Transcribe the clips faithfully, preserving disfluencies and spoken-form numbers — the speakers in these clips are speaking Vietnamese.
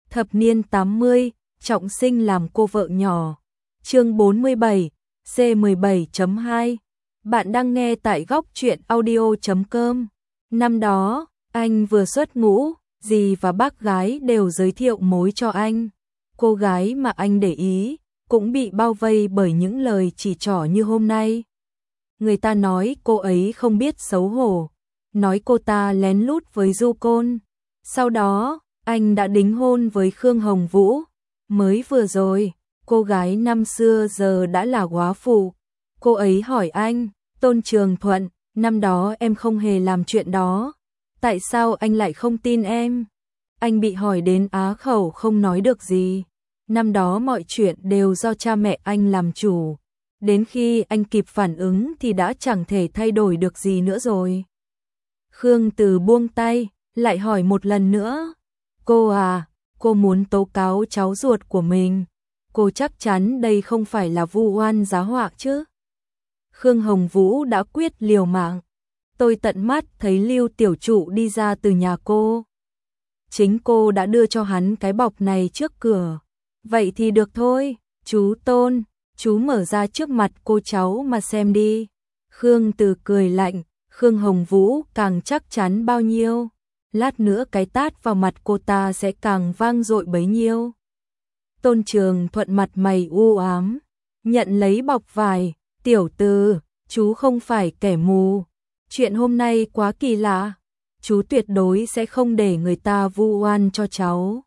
Thập niên tám mươi, trọng sinh làm cô vợ nhỏ. Chương bốn mươi bảy, C mười bảy chấm hai. Bạn đang nghe tại góc truyện audio chấm com. Năm đó, anh vừa xuất ngũ, dì và bác gái đều giới thiệu mối cho anh. Cô gái mà anh để ý cũng bị bao vây bởi những lời chỉ trỏ như hôm nay. Người ta nói cô ấy không biết xấu hổ, nói cô ta lén lút với du côn. Sau đó, anh đã đính hôn với Khương Hồng Vũ. Mới vừa rồi, cô gái năm xưa giờ đã là góa phụ. Cô ấy hỏi anh, Tôn Trường Thuận, năm đó em không hề làm chuyện đó. Tại sao anh lại không tin em? Anh bị hỏi đến á khẩu không nói được gì. Năm đó mọi chuyện đều do cha mẹ anh làm chủ. Đến khi anh kịp phản ứng thì đã chẳng thể thay đổi được gì nữa rồi. Khương Từ buông tay, lại hỏi một lần nữa. Cô à, cô muốn tố cáo cháu ruột của mình. Cô chắc chắn đây không phải là vu oan giá họa chứ? Khương Hồng Vũ đã quyết liều mạng. Tôi tận mắt thấy Lưu tiểu trụ đi ra từ nhà cô. Chính cô đã đưa cho hắn cái bọc này trước cửa. Vậy thì được thôi, chú Tôn, chú mở ra trước mặt cô cháu mà xem đi. Khương Từ cười lạnh, Khương Hồng Vũ càng chắc chắn bao nhiêu. Lát nữa cái tát vào mặt cô ta sẽ càng vang dội bấy nhiêu. Tôn Trường Thuận mặt mày u ám, nhận lấy bọc vải. Tiểu Từ, chú không phải kẻ mù. Chuyện hôm nay quá kỳ lạ. Chú tuyệt đối sẽ không để người ta vu oan cho cháu.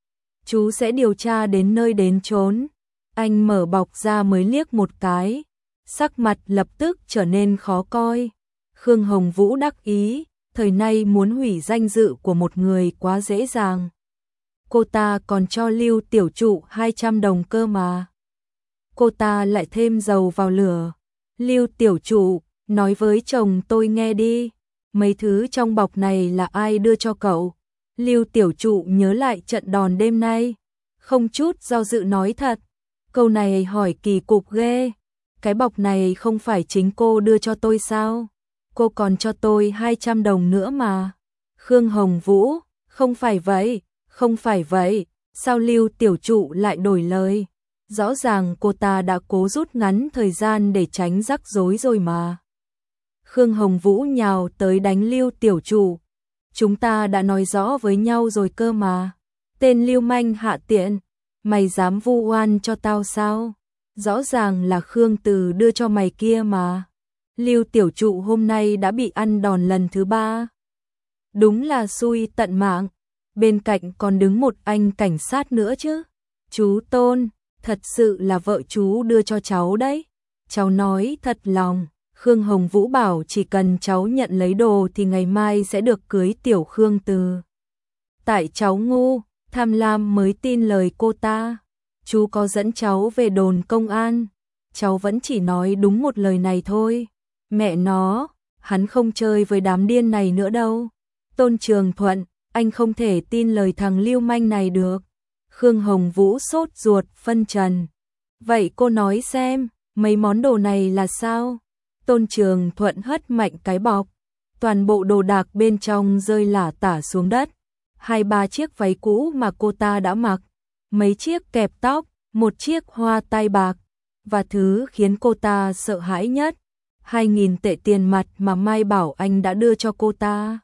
Chú sẽ điều tra đến nơi đến chốn. Anh mở bọc ra mới liếc một cái. Sắc mặt lập tức trở nên khó coi. Khương Hồng Vũ đắc ý, thời nay muốn hủy danh dự của một người quá dễ dàng. Cô ta còn cho Lưu tiểu trụ hai trăm đồng cơ mà. Cô ta lại thêm dầu vào lửa. Lưu tiểu trụ, nói với chồng tôi nghe đi. Mấy thứ trong bọc này là ai đưa cho cậu? Lưu tiểu trụ nhớ lại trận đòn đêm nay. Không chút do dự nói thật. Câu này hỏi kỳ cục ghê. Cái bọc này không phải chính cô đưa cho tôi sao? Cô còn cho tôi hai trăm đồng nữa mà. Khương Hồng Vũ, không phải vậy, không phải vậy. Sao Lưu tiểu trụ lại đổi lời? Rõ ràng cô ta đã cố rút ngắn thời gian để tránh rắc rối rồi mà. Khương Hồng Vũ nhào tới đánh Lưu tiểu trụ. Chúng ta đã nói rõ với nhau rồi cơ mà. Tên lưu manh hạ tiện, mày dám vu oan cho tao sao? Rõ ràng là Khương Từ đưa cho mày kia mà. Lưu tiểu trụ hôm nay đã bị ăn đòn lần thứ ba. Đúng là xui tận mạng. Bên cạnh còn đứng một anh cảnh sát nữa chứ. Chú Tôn, thật sự là vợ chú đưa cho cháu đấy. Cháu nói thật lòng. Khương Hồng Vũ bảo chỉ cần cháu nhận lấy đồ thì ngày mai sẽ được cưới tiểu Khương Từ. Tại cháu ngu, tham lam mới tin lời cô ta. Chú có dẫn cháu về đồn công an. Cháu vẫn chỉ nói đúng một lời này thôi. Mẹ nó, hắn không chơi với đám điên này nữa đâu. Tôn Trường Thuận, anh không thể tin lời thằng lưu manh này được. Khương Hồng Vũ sốt ruột phân trần. Vậy cô nói xem, mấy món đồ này là sao? Tôn Trường Thuận hất mạnh cái bọc. Toàn bộ đồ đạc bên trong rơi lả tả xuống đất. Hai ba chiếc váy cũ mà cô ta đã mặc. Mấy chiếc kẹp tóc, một chiếc hoa tai bạc. Và thứ khiến cô ta sợ hãi nhất. Hai nghìn tệ tiền mặt mà Mai bảo anh đã đưa cho cô ta.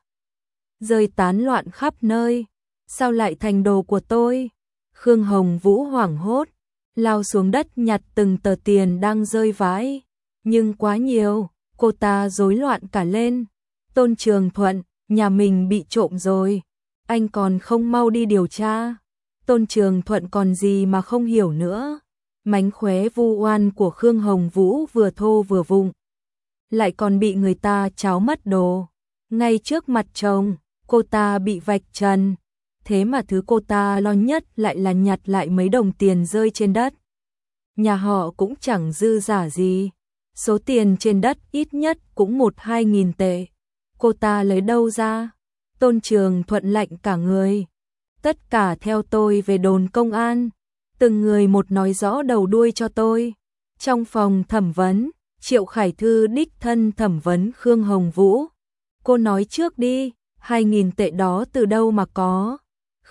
Rơi tán loạn khắp nơi. Sao lại thành đồ của tôi? Khương Hồng Vũ hoảng hốt. Lao xuống đất nhặt từng tờ tiền đang rơi vãi. Nhưng quá nhiều, cô ta rối loạn cả lên. Tôn Trường Thuận, nhà mình bị trộm rồi. Anh còn không mau đi điều tra. Tôn Trường Thuận còn gì mà không hiểu nữa. Mánh khóe vu oan của Khương Hồng Vũ vừa thô vừa vụng. Lại còn bị người ta tráo mất đồ. Ngay trước mặt chồng, cô ta bị vạch trần. Thế mà thứ cô ta lo nhất lại là nhặt lại mấy đồng tiền rơi trên đất. Nhà họ cũng chẳng dư giả gì. Số tiền trên đất ít nhất cũng một hai nghìn tệ. Cô ta lấy đâu ra? Tôn Trường Thuận lạnh cả người. Tất cả theo tôi về đồn công an. Từng người một nói rõ đầu đuôi cho tôi. Trong phòng thẩm vấn, Triệu Khải Thư đích thân thẩm vấn Khương Hồng Vũ. Cô nói trước đi, hai nghìn tệ đó từ đâu mà có?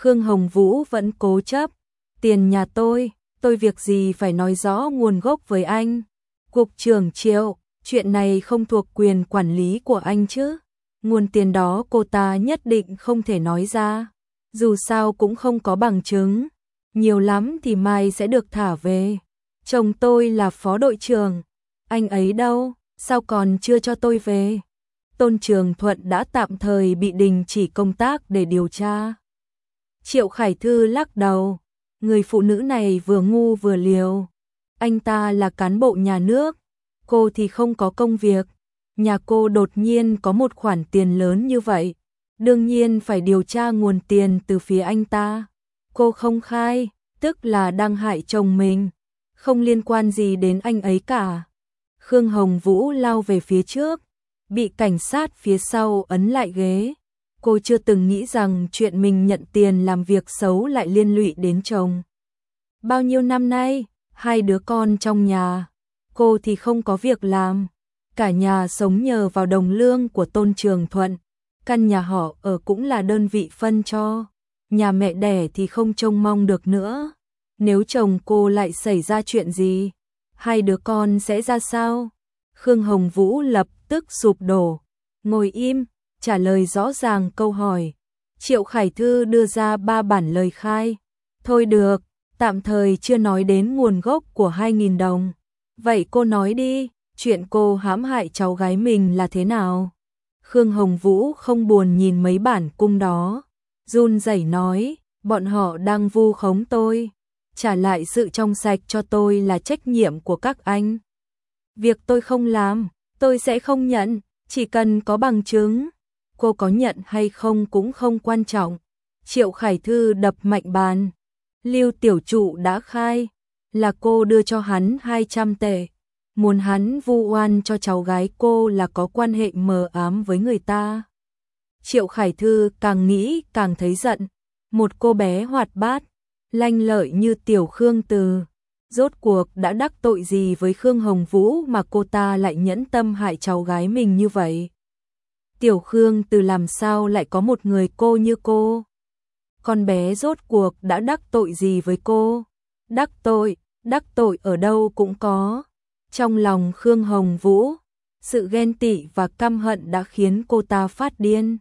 Khương Hồng Vũ vẫn cố chấp, tiền nhà tôi, tôi việc gì phải nói rõ nguồn gốc với anh. Cục trưởng Triệu, chuyện này không thuộc quyền quản lý của anh chứ. Nguồn tiền đó cô ta nhất định không thể nói ra, dù sao cũng không có bằng chứng, nhiều lắm thì mai sẽ được thả về. Chồng tôi là phó đội trưởng, anh ấy đâu, sao còn chưa cho tôi về? Tôn Trường Thuận đã tạm thời bị đình chỉ công tác để điều tra. Triệu Khải Thư lắc đầu, người phụ nữ này vừa ngu vừa liều. Anh ta là cán bộ nhà nước, cô thì không có công việc. Nhà cô đột nhiên có một khoản tiền lớn như vậy, đương nhiên phải điều tra nguồn tiền từ phía anh ta. Cô không khai, tức là đang hại chồng mình, không liên quan gì đến anh ấy cả. Khương Hồng Vũ lao về phía trước, bị cảnh sát phía sau ấn lại ghế. Cô chưa từng nghĩ rằng chuyện mình nhận tiền làm việc xấu lại liên lụy đến chồng. Bao nhiêu năm nay, hai đứa con trong nhà, cô thì không có việc làm. Cả nhà sống nhờ vào đồng lương của Tôn Trường Thuận. Căn nhà họ ở cũng là đơn vị phân cho. Nhà mẹ đẻ thì không trông mong được nữa. Nếu chồng cô lại xảy ra chuyện gì, hai đứa con sẽ ra sao? Khương Hồng Vũ lập tức sụp đổ, ngồi im, trả lời rõ ràng câu hỏi. Triệu Khải Thư đưa ra ba bản lời khai. Thôi được, tạm thời chưa nói đến nguồn gốc của hai nghìn đồng. Vậy cô nói đi, chuyện cô hãm hại cháu gái mình là thế nào? Khương Hồng Vũ không buồn nhìn mấy bản cung đó, run rẩy nói, bọn họ đang vu khống tôi, trả lại sự trong sạch cho tôi là trách nhiệm của các anh. Việc tôi không làm, tôi sẽ không nhận, chỉ cần có bằng chứng. Cô có nhận hay không cũng không quan trọng. Triệu Khải Thư đập mạnh bàn. Lưu tiểu trụ đã khai, là cô đưa cho hắn hai trăm tệ. Muốn hắn vu oan cho cháu gái cô là có quan hệ mờ ám với người ta. Triệu Khải Thư càng nghĩ càng thấy giận. Một cô bé hoạt bát, lanh lợi như tiểu Khương Từ, rốt cuộc đã đắc tội gì với Khương Hồng Vũ mà cô ta lại nhẫn tâm hại cháu gái mình như vậy? Tiểu Khương Từ làm sao lại có một người cô như cô? Con bé rốt cuộc đã đắc tội gì với cô? Đắc tội, đắc tội ở đâu cũng có. Trong lòng Khương Hồng Vũ, sự ghen tị và căm hận đã khiến cô ta phát điên.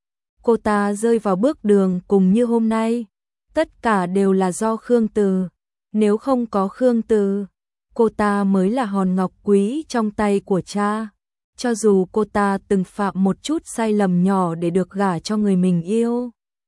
Cô ta rơi vào bước đường cùng như hôm nay. Tất cả đều là do Khương Từ. Nếu không có Khương Từ, cô ta mới là hòn ngọc quý trong tay của cha. Cho dù cô ta từng phạm một chút sai lầm nhỏ để được gả cho người mình yêu,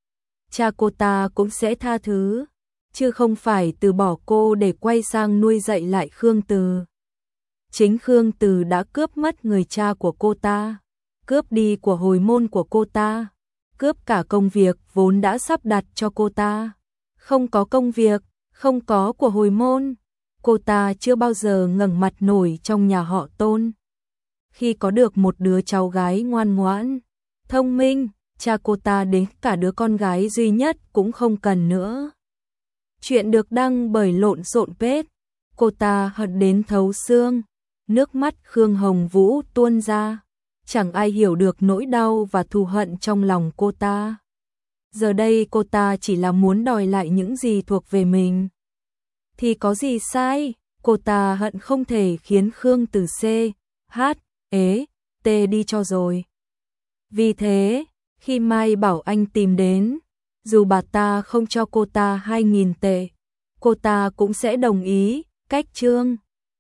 cha cô ta cũng sẽ tha thứ, chứ không phải từ bỏ cô để quay sang nuôi dạy lại Khương Từ. Chính Khương Từ đã cướp mất người cha của cô ta, cướp đi của hồi môn của cô ta, cướp cả công việc vốn đã sắp đặt cho cô ta. Không có công việc, không có của hồi môn, cô ta chưa bao giờ ngẩng mặt nổi trong nhà họ Tôn. Khi có được một đứa cháu gái ngoan ngoãn, thông minh, cha cô ta đến cả đứa con gái duy nhất cũng không cần nữa. Chuyện được đăng bởi Lộn Xộn Page, cô ta hận đến thấu xương, nước mắt Khương Hồng Vũ tuôn ra, chẳng ai hiểu được nỗi đau và thù hận trong lòng cô ta. Giờ đây cô ta chỉ là muốn đòi lại những gì thuộc về mình. Thì có gì sai, cô ta hận không thể khiến Khương Từ C, H, ế, T đi cho rồi. Vì thế, khi Mai Bảo Anh tìm đến, dù bà ta không cho cô ta hai nghìn tệ, cô ta cũng sẽ đồng ý, cách chương.